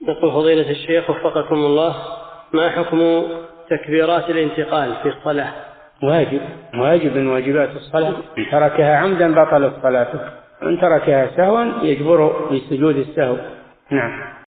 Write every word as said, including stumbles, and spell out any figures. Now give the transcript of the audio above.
يقول فضيلة الشيخ وفقكم الله، ما حكم تكبيرات الانتقال في الصلاة؟ واجب واجب من واجبات الصلاة، إن تركها عمدا بطلت صلاته، وإن تركها سهوا يجبر بسجود السهو. نعم.